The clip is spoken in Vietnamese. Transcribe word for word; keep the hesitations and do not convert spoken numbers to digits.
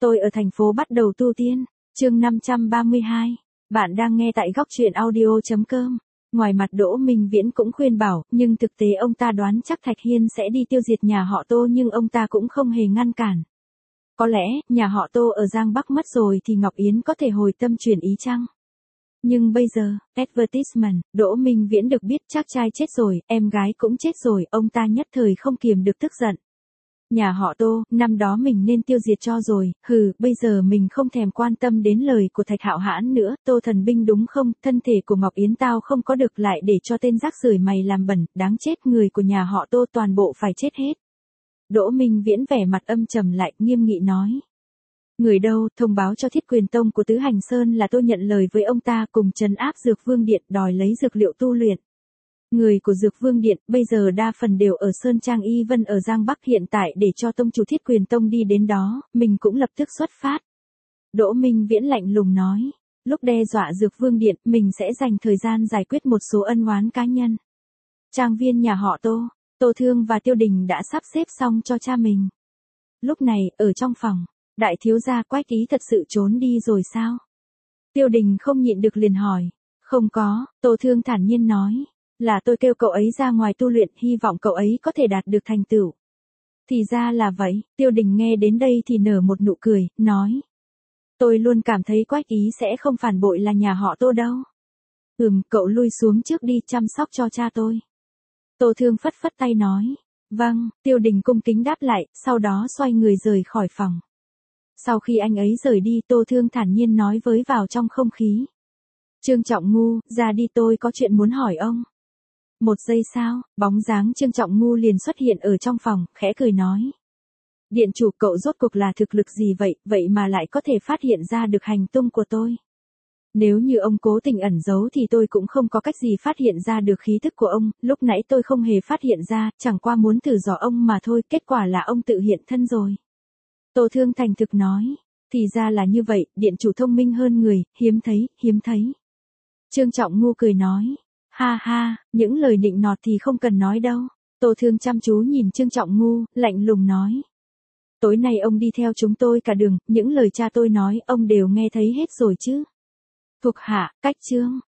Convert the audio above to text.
Tôi ở thành phố bắt đầu tu tiên. Chương năm trăm ba mươi hai. Bạn đang nghe tại góc truyện audio chấm com. Ngoài mặt Đỗ Minh Viễn cũng khuyên bảo, nhưng thực tế ông ta đoán chắc Thạch Hiên sẽ đi tiêu diệt nhà họ Tô, nhưng ông ta cũng không hề ngăn cản. Có lẽ, nhà họ Tô ở Giang Bắc mất rồi thì Ngọc Yến có thể hồi tâm chuyển ý chăng? Nhưng bây giờ, advertisement, Đỗ Minh Viễn được biết chắc trai chết rồi, em gái cũng chết rồi, ông ta nhất thời không kiềm được tức giận. Nhà họ Tô, năm đó mình nên tiêu diệt cho rồi, hừ, bây giờ mình không thèm quan tâm đến lời của Thạch Hạo Hãn nữa, Tô thần binh đúng không, thân thể của Ngọc Yến tao không có được lại để cho tên rác rưởi mày làm bẩn, đáng chết, người của nhà họ Tô toàn bộ phải chết hết. Đỗ Minh Viễn vẻ mặt âm trầm lại, nghiêm nghị nói. Người đâu, thông báo cho Thiết Quyền Tông của Tứ Hành Sơn là tôi nhận lời với ông ta cùng trấn áp Dược Vương Điện đòi lấy dược liệu tu luyện. Người của Dược Vương Điện bây giờ đa phần đều ở Sơn Trang Y Vân ở Giang Bắc, hiện tại để cho tông chủ Thiết Quyền Tông đi đến đó, mình cũng lập tức xuất phát. Đỗ Minh Viễn lạnh lùng nói, lúc đe dọa Dược Vương Điện, mình sẽ dành thời gian giải quyết một số ân oán cá nhân. Trang viên nhà họ Tô, Tô Thương và Tiêu Đình đã sắp xếp xong cho cha mình. Lúc này, ở trong phòng, đại thiếu gia Quách Ý thật sự trốn đi rồi sao? Tiêu Đình không nhịn được liền hỏi. Không có, Tô Thương thản nhiên nói. Là tôi kêu cậu ấy ra ngoài tu luyện, hy vọng cậu ấy có thể đạt được thành tựu. Thì ra là vậy, Tiêu Đình nghe đến đây thì nở một nụ cười, nói. Tôi luôn cảm thấy Quách Ý sẽ không phản bội là nhà họ Tô đâu. Ừm, cậu lui xuống trước đi chăm sóc cho cha tôi. Tô Thương phất phất tay nói. Vâng, Tiêu Đình cung kính đáp lại, sau đó xoay người rời khỏi phòng. Sau khi anh ấy rời đi, Tô Thương thản nhiên nói với vào trong không khí. Trương Trọng Ngu, ra đi, tôi có chuyện muốn hỏi ông. Một giây sau, bóng dáng Trương Trọng Ngu liền xuất hiện ở trong phòng, khẽ cười nói. Điện chủ, cậu rốt cuộc là thực lực gì vậy, vậy mà lại có thể phát hiện ra được hành tung của tôi. Nếu như ông cố tình ẩn giấu thì tôi cũng không có cách gì phát hiện ra được khí thức của ông, lúc nãy tôi không hề phát hiện ra, chẳng qua muốn thử dò ông mà thôi, kết quả là ông tự hiện thân rồi. Tô Thương thành thực nói, thì ra là như vậy, điện chủ thông minh hơn người, hiếm thấy, hiếm thấy. Trương Trọng Ngu cười nói, ha ha, những lời nịnh nọt thì không cần nói đâu. Tô Thương chăm chú nhìn Trương Trọng Ngu, lạnh lùng nói. Tối nay ông đi theo chúng tôi cả đường, những lời cha tôi nói, ông đều nghe thấy hết rồi chứ. Thuộc hạ, cách Trương.